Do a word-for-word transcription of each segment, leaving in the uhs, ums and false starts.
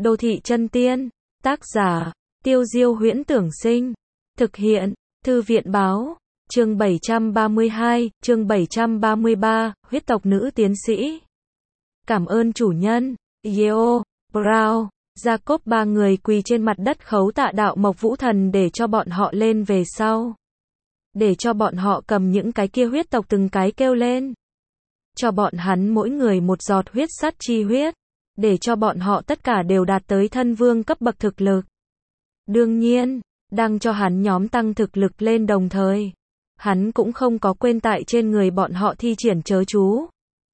Đô thị chân tiên. Tác giả, Tiêu Diêu Huyễn Tưởng Sinh. Thực hiện, Thư viện Báo. Chương bảy trăm ba mươi hai, chương bảy trăm ba mươi ba, huyết tộc nữ tiến sĩ. Cảm ơn chủ nhân. Yeo, Brown, Jacob ba người quỳ trên mặt đất khấu tạ đạo Mộc Vũ Thần để cho bọn họ lên về sau. Để cho bọn họ cầm những cái kia huyết tộc từng cái kêu lên. Cho bọn hắn mỗi người một giọt huyết sắt chi huyết. Để cho bọn họ tất cả đều đạt tới thân vương cấp bậc thực lực. Đương nhiên, đang cho hắn nhóm tăng thực lực lên đồng thời. Hắn cũng không có quên tại trên người bọn họ thi triển chớ chú.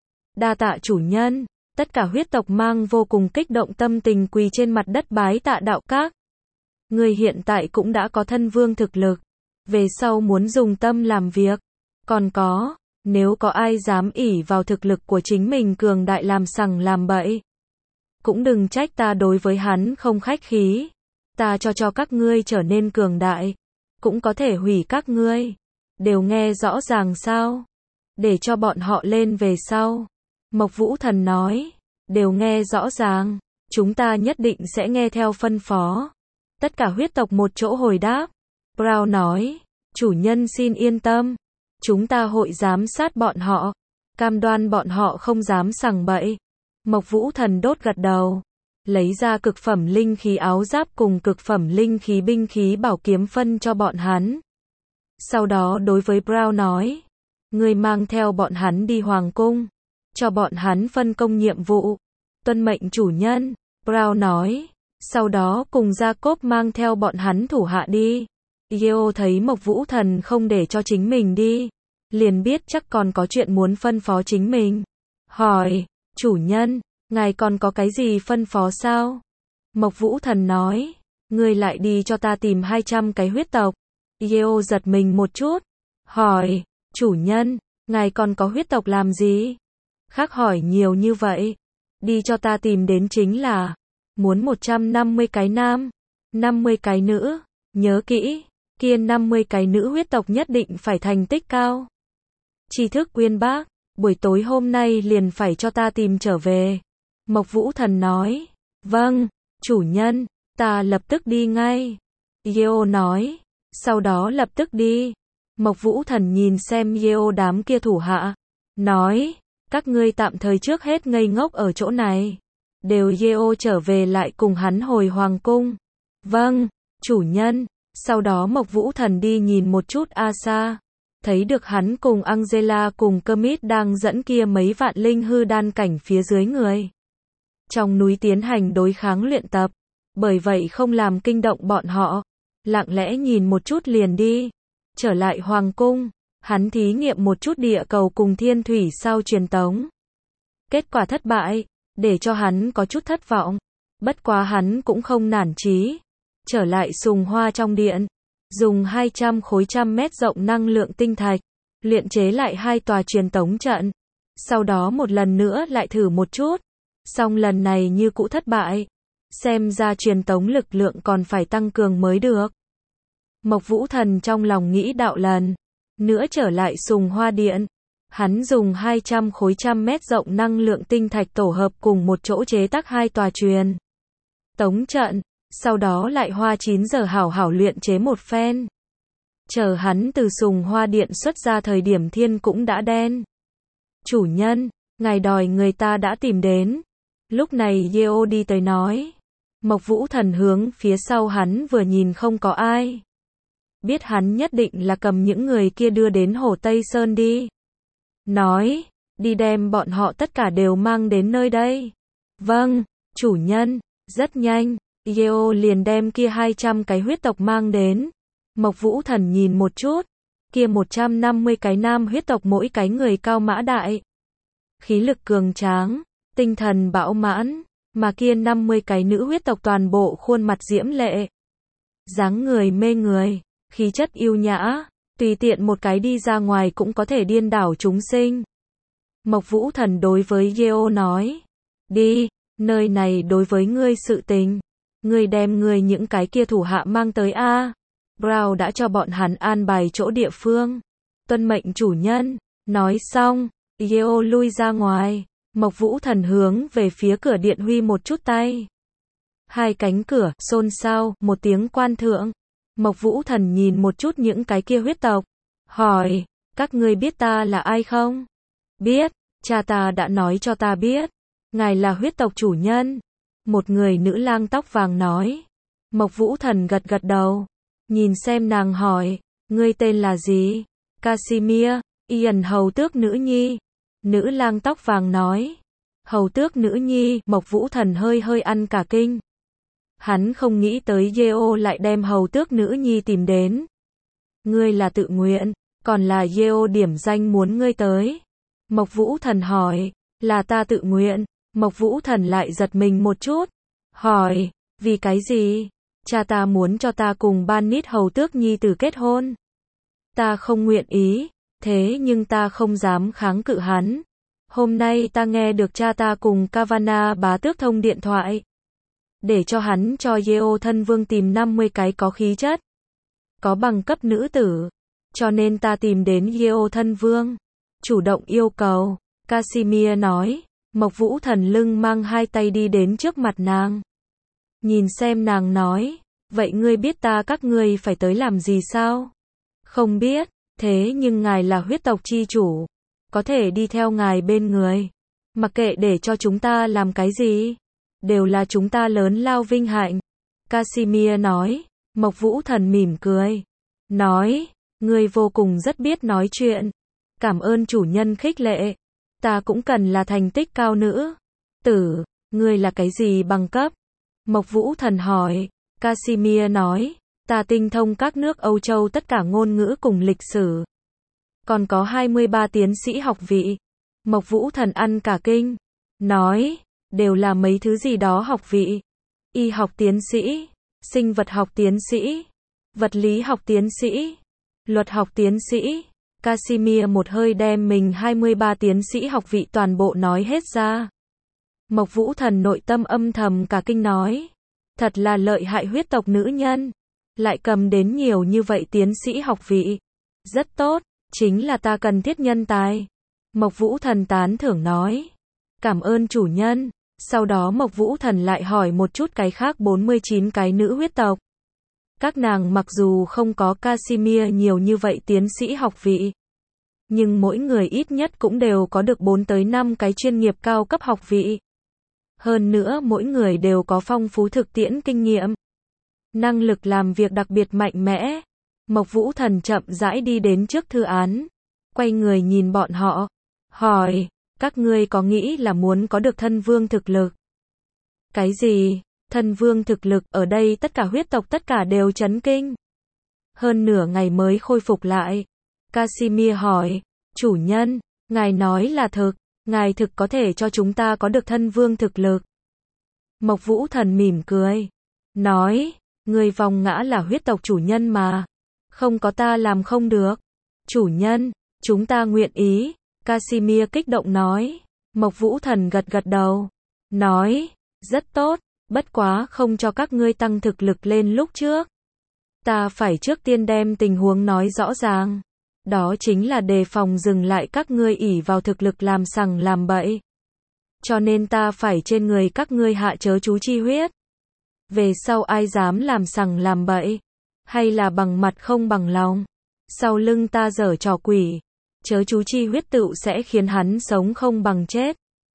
Đa tạ chủ nhân, tất cả huyết tộc mang vô cùng kích động tâm tình quỳ trên mặt đất bái tạ đạo các. Người hiện tại cũng đã có thân vương thực lực. Về sau muốn dùng tâm làm việc. Còn có, nếu có ai dám ỷ vào thực lực của chính mình cường đại làm sằng làm bậy. Cũng đừng trách ta đối với hắn không khách khí. Ta cho cho các ngươi trở nên cường đại. Cũng có thể hủy các ngươi. Đều nghe rõ ràng sao? Để cho bọn họ lên về sau. Mộc Vũ Thần nói. Đều nghe rõ ràng. Chúng ta nhất định sẽ nghe theo phân phó. Tất cả huyết tộc một chỗ hồi đáp. Brown nói. Chủ nhân xin yên tâm. Chúng ta hội giám sát bọn họ. Cam đoan bọn họ không dám sằng bậy. Mộc Vũ Thần đốt gật đầu. Lấy ra cực phẩm linh khí áo giáp cùng cực phẩm linh khí binh khí bảo kiếm phân cho bọn hắn. Sau đó đối với Brown nói. Ngươi mang theo bọn hắn đi hoàng cung. Cho bọn hắn phân công nhiệm vụ. Tuân mệnh chủ nhân. Brown nói. Sau đó cùng Jacob mang theo bọn hắn thủ hạ đi. Yeo thấy Mộc Vũ Thần không để cho chính mình đi. Liền biết chắc còn có chuyện muốn phân phó chính mình. Hỏi. Chủ nhân, ngài còn có cái gì phân phó sao? Mộc Vũ Thần nói. Ngươi lại đi cho ta tìm hai trăm cái huyết tộc. Yeo giật mình một chút. Hỏi. Chủ nhân, ngài còn có huyết tộc làm gì? Khác hỏi nhiều như vậy. Đi cho ta tìm đến chính là. Muốn một trăm năm mươi cái nam. năm mươi cái nữ. Nhớ kỹ. Kia năm mươi cái nữ huyết tộc nhất định phải thành tích cao. Tri thức uyên bác. Buổi tối hôm nay liền phải cho ta tìm trở về. Mộc Vũ Thần nói. Vâng, chủ nhân, ta lập tức đi ngay. Yeo nói. Sau đó lập tức đi. Mộc Vũ Thần nhìn xem Yeo đám kia thủ hạ. Nói. Các ngươi tạm thời trước hết ngây ngốc ở chỗ này. Đều Yeo trở về lại cùng hắn hồi hoàng cung. Vâng, chủ nhân. Sau đó Mộc Vũ Thần đi nhìn một chút Asa. Thấy được hắn cùng Angela cùng Kermit đang dẫn kia mấy vạn linh hư đan cảnh phía dưới người. Trong núi tiến hành đối kháng luyện tập. Bởi vậy không làm kinh động bọn họ. Lặng lẽ nhìn một chút liền đi. Trở lại hoàng cung. Hắn thí nghiệm một chút địa cầu cùng thiên thủy sao truyền tống. Kết quả thất bại. Để cho hắn có chút thất vọng. Bất quá hắn cũng không nản chí. Trở lại sùng hoa trong điện. Dùng hai trăm khối trăm mét rộng năng lượng tinh thạch. Luyện chế lại hai tòa truyền tống trận. Sau đó một lần nữa lại thử một chút. Xong lần này như cũ thất bại. Xem ra truyền tống lực lượng còn phải tăng cường mới được. Mộc Vũ Thần trong lòng nghĩ đạo lần. Nữa trở lại sùng hoa điện. Hắn dùng hai trăm khối trăm mét rộng năng lượng tinh thạch tổ hợp cùng một chỗ chế tác hai tòa truyền tống trận. Sau đó lại hoa chín giờ hảo hảo luyện chế một phen. Chờ hắn từ sùng hoa điện xuất ra thời điểm thiên cũng đã đen. Chủ nhân, ngài đòi người ta đã tìm đến. Lúc này Yeo đi tới nói. Mộc Vũ Thần hướng phía sau hắn vừa nhìn không có ai. Biết hắn nhất định là cầm những người kia đưa đến Hồ Tây Sơn đi. Nói, đi đem bọn họ tất cả đều mang đến nơi đây. Vâng, chủ nhân, rất nhanh. Yeo liền đem kia hai trăm cái huyết tộc mang đến. Mộc Vũ Thần nhìn một chút. Kia một trăm năm mươi cái nam huyết tộc mỗi cái người cao mã đại. Khí lực cường tráng. Tinh thần bão mãn. Mà kia năm mươi cái nữ huyết tộc toàn bộ khuôn mặt diễm lệ. Dáng người mê người. Khí chất yêu nhã. Tùy tiện một cái đi ra ngoài cũng có thể điên đảo chúng sinh. Mộc Vũ Thần đối với Yeo nói. Đi, nơi này đối với ngươi sự tình. Ngươi đem ngươi những cái kia thủ hạ mang tới a. Brown đã cho bọn hắn an bài chỗ địa phương. Tuân mệnh chủ nhân. Nói xong, Yeo lui ra ngoài. Mộc Vũ Thần hướng về phía cửa điện huy một chút tay. Hai cánh cửa, xôn xao, một tiếng quan thượng. Mộc Vũ Thần nhìn một chút những cái kia huyết tộc. Hỏi, các ngươi biết ta là ai không? Biết, cha ta đã nói cho ta biết. Ngài là huyết tộc chủ nhân. Một người nữ lang tóc vàng nói. Mộc Vũ Thần gật gật đầu. Nhìn xem nàng hỏi, ngươi tên là gì? Casimir, Ian hầu tước nữ nhi. Nữ lang tóc vàng nói. Hầu tước nữ nhi, Mộc Vũ Thần hơi hơi ăn cả kinh. Hắn không nghĩ tới Yeo lại đem hầu tước nữ nhi tìm đến. Ngươi là tự nguyện, còn là Yeo điểm danh muốn ngươi tới. Mộc Vũ Thần hỏi, là ta tự nguyện. Mộc Vũ Thần lại giật mình một chút. Hỏi, vì cái gì? Cha ta muốn cho ta cùng Banit hầu tước nhi tử kết hôn. Ta không nguyện ý, thế nhưng ta không dám kháng cự hắn. Hôm nay ta nghe được cha ta cùng Kavana bá tước thông điện thoại. Để cho hắn cho Yeo thân vương tìm năm mươi cái có khí chất, có bằng cấp nữ tử. Cho nên ta tìm đến Yeo thân vương. Chủ động yêu cầu. Casimir nói. Mộc Vũ Thần lưng mang hai tay đi đến trước mặt nàng. Nhìn xem nàng nói. Vậy ngươi biết ta các ngươi phải tới làm gì sao? Không biết. Thế nhưng ngài là huyết tộc chi chủ. Có thể đi theo ngài bên người. Mặc kệ để cho chúng ta làm cái gì. Đều là chúng ta lớn lao vinh hạnh. Casimir nói. Mộc Vũ Thần mỉm cười. Nói. Ngươi vô cùng rất biết nói chuyện. Cảm ơn chủ nhân khích lệ. Ta cũng cần là thành tích cao nữ. Tử. Ngươi là cái gì bằng cấp? Mộc Vũ Thần hỏi. Casimir nói. Ta tinh thông các nước Âu Châu tất cả ngôn ngữ cùng lịch sử. Còn có hai mươi ba tiến sĩ học vị. Mộc Vũ Thần ăn cả kinh. Nói. Đều là mấy thứ gì đó học vị. Y học tiến sĩ. Sinh vật học tiến sĩ. Vật lý học tiến sĩ. Luật học tiến sĩ. Casimir một hơi đem mình hai mươi ba tiến sĩ học vị toàn bộ nói hết ra. Mộc Vũ Thần nội tâm âm thầm cả kinh nói. Thật là lợi hại huyết tộc nữ nhân. Lại cầm đến nhiều như vậy tiến sĩ học vị. Rất tốt, chính là ta cần thiết nhân tài. Mộc Vũ Thần tán thưởng nói. Cảm ơn chủ nhân. Sau đó Mộc Vũ Thần lại hỏi một chút cái khác bốn mươi chín cái nữ huyết tộc. Các nàng mặc dù không có Casimir nhiều như vậy tiến sĩ học vị. Nhưng mỗi người ít nhất cũng đều có được bốn tới năm cái chuyên nghiệp cao cấp học vị. Hơn nữa mỗi người đều có phong phú thực tiễn kinh nghiệm. Năng lực làm việc đặc biệt mạnh mẽ. Mộc Vũ Thần chậm rãi đi đến trước thư án. Quay người nhìn bọn họ. Hỏi, các ngươi có nghĩ là muốn có được thân vương thực lực? Cái gì? Thân vương thực lực, ở đây tất cả huyết tộc tất cả đều chấn kinh. Hơn nửa ngày mới khôi phục lại. Casimir hỏi, chủ nhân, ngài nói là thực, ngài thực có thể cho chúng ta có được thân vương thực lực. Mộc Vũ Thần mỉm cười. Nói, người vòng ngã là huyết tộc chủ nhân mà. Không có ta làm không được. Chủ nhân, chúng ta nguyện ý. Casimir kích động nói. Mộc Vũ Thần gật gật đầu. Nói, rất tốt, bất quá không cho các ngươi tăng thực lực lên lúc trước. Ta phải trước tiên đem tình huống nói rõ ràng. Đó chính là đề phòng dừng lại các ngươi ỷ vào thực lực làm sằng làm bậy. Cho nên ta phải trên người các ngươi hạ chớ chú chi huyết. Về sau ai dám làm sằng làm bậy, hay là bằng mặt không bằng lòng, sau lưng ta giở trò quỷ, chớ chú chi huyết tựu sẽ khiến hắn sống không bằng chết.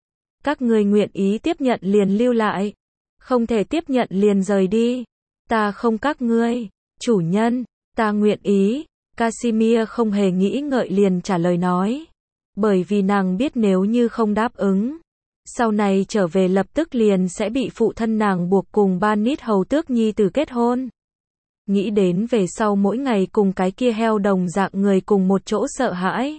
Các ngươi nguyện ý tiếp nhận liền lưu lại, không thể tiếp nhận liền rời đi. Ta không các ngươi, chủ nhân, ta nguyện ý. Casimir không hề nghĩ ngợi liền trả lời nói. Bởi vì nàng biết nếu như không đáp ứng, sau này trở về lập tức liền sẽ bị phụ thân nàng buộc cùng Banit hầu tước nhi tử kết hôn. Nghĩ đến về sau mỗi ngày cùng cái kia heo đồng dạng người cùng một chỗ sợ hãi.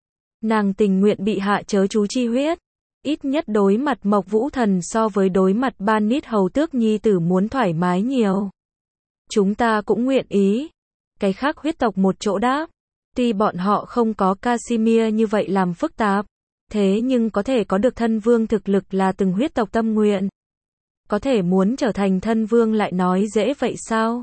Nàng tình nguyện bị hạ chớ chú chi huyết. Ít nhất đối mặt Mộc Vũ Thần so với đối mặt Banit hầu tước nhi tử muốn thoải mái nhiều. Chúng ta cũng nguyện ý. Cái khác huyết tộc một chỗ đáp. Tuy bọn họ không có Casimir như vậy làm phức tạp, thế nhưng có thể có được thân vương thực lực là từng huyết tộc tâm nguyện. Có thể muốn trở thành thân vương lại nói dễ vậy sao?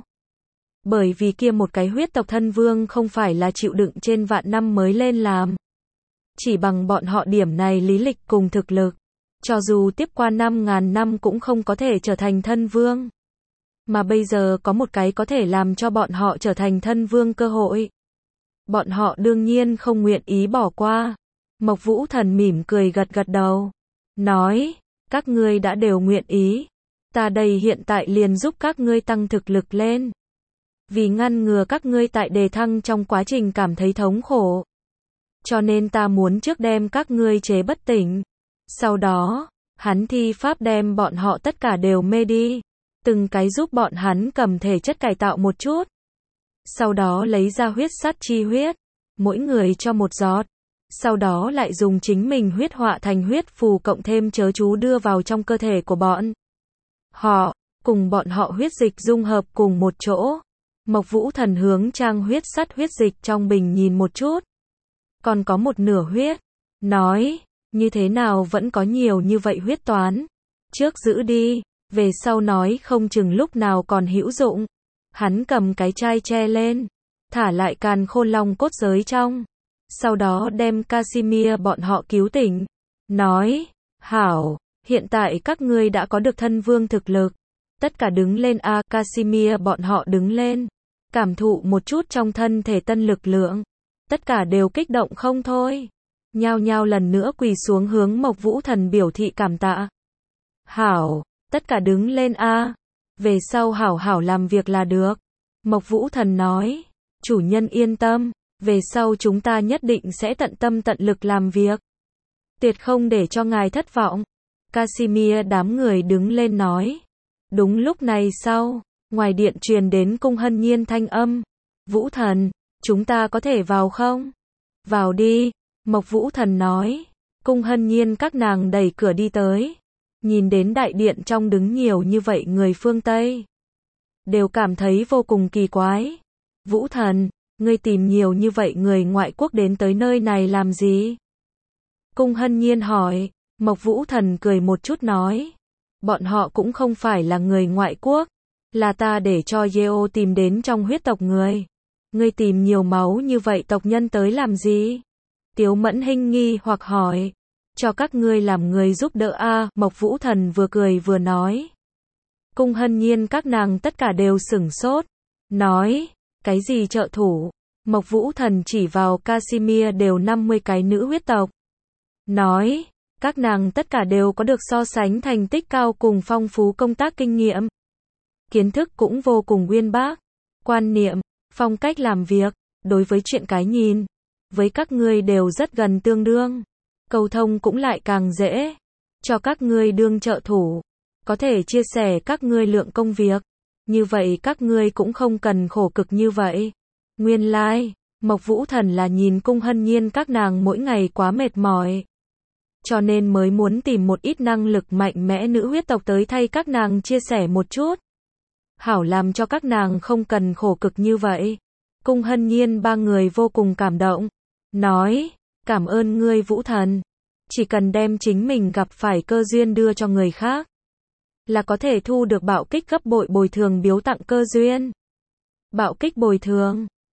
Bởi vì kia một cái huyết tộc thân vương không phải là chịu đựng trên vạn năm mới lên làm. Chỉ bằng bọn họ điểm này lý lịch cùng thực lực, cho dù tiếp qua năm ngàn năm cũng không có thể trở thành thân vương. Mà bây giờ có một cái có thể làm cho bọn họ trở thành thân vương cơ hội. Bọn họ đương nhiên không nguyện ý bỏ qua. Mộc Vũ Thần mỉm cười gật gật đầu. Nói, các ngươi đã đều nguyện ý. Ta đây hiện tại liền giúp các ngươi tăng thực lực lên. Vì ngăn ngừa các ngươi tại đề thăng trong quá trình cảm thấy thống khổ. Cho nên ta muốn trước đem các ngươi chế bất tỉnh. Sau đó, hắn thi pháp đem bọn họ tất cả đều mê đi. Từng cái giúp bọn hắn cầm thể chất cải tạo một chút. Sau đó lấy ra huyết sắt chi huyết. Mỗi người cho một giọt. Sau đó lại dùng chính mình huyết họa thành huyết phù cộng thêm chớ chú đưa vào trong cơ thể của bọn họ. Cùng bọn họ huyết dịch dung hợp cùng một chỗ. Mộc Vũ Thần hướng trang huyết sắt huyết dịch trong bình nhìn một chút. Còn có một nửa huyết. Nói, như thế nào vẫn có nhiều như vậy huyết toán. Trước giữ đi, về sau nói không chừng lúc nào còn hữu dụng. Hắn cầm cái chai che lên, thả lại càn khôn long cốt giới trong. Sau đó đem Casimir bọn họ cứu tỉnh. Nói, hảo, hiện tại các ngươi đã có được thân vương thực lực. Tất cả đứng lên a. Casimir bọn họ đứng lên. Cảm thụ một chút trong thân thể tân lực lượng. Tất cả đều kích động không thôi. Nhao nhao lần nữa quỳ xuống hướng Mộc Vũ Thần biểu thị cảm tạ. Hảo, tất cả đứng lên a. Về sau hảo hảo làm việc là được. Mộc Vũ Thần nói, chủ nhân yên tâm, về sau chúng ta nhất định sẽ tận tâm tận lực làm việc. Tuyệt không để cho ngài thất vọng. Casimir đám người đứng lên nói. Đúng lúc này sau, ngoài điện truyền đến Cung Hân Nhiên thanh âm. Vũ Thần, chúng ta có thể vào không? Vào đi, Mộc Vũ Thần nói. Cung Hân Nhiên các nàng đẩy cửa đi tới. Nhìn đến đại điện trong đứng nhiều như vậy người phương Tây. Đều cảm thấy vô cùng kỳ quái. Vũ Thần, ngươi tìm nhiều như vậy người ngoại quốc đến tới nơi này làm gì? Cung Hân Nhiên hỏi. Mộc Vũ Thần cười một chút nói. Bọn họ cũng không phải là người ngoại quốc. Là ta để cho Yeo tìm đến trong huyết tộc người. Ngươi tìm nhiều máu như vậy tộc nhân tới làm gì? Tiếu Mẫn Hinh nghi hoặc hỏi. Cho các ngươi làm người giúp đỡ a. Mộc Vũ Thần vừa cười vừa nói. Cung Hân Nhiên các nàng tất cả đều sửng sốt. Nói, cái gì trợ thủ? Mộc Vũ Thần chỉ vào Casimir đều năm mươi cái nữ huyết tộc. Nói, các nàng tất cả đều có được so sánh thành tích cao cùng phong phú công tác kinh nghiệm. Kiến thức cũng vô cùng uyên bác. Quan niệm, phong cách làm việc, đối với chuyện cái nhìn, với các ngươi đều rất gần tương đương. Cầu thông cũng lại càng dễ. Cho các ngươi đương trợ thủ. Có thể chia sẻ các ngươi lượng công việc. Như vậy các ngươi cũng không cần khổ cực như vậy. Nguyên lai, like, Mộc Vũ Thần là nhìn Cung Hân Nhiên các nàng mỗi ngày quá mệt mỏi. Cho nên mới muốn tìm một ít năng lực mạnh mẽ nữ huyết tộc tới thay các nàng chia sẻ một chút. Hảo làm cho các nàng không cần khổ cực như vậy. Cung Hân Nhiên ba người vô cùng cảm động. Nói, cảm ơn ngươi Vũ Thần. Chỉ cần đem chính mình gặp phải cơ duyên đưa cho người khác. Là có thể thu được bạo kích gấp bội bồi thường biếu tặng cơ duyên. Bạo kích bồi thường.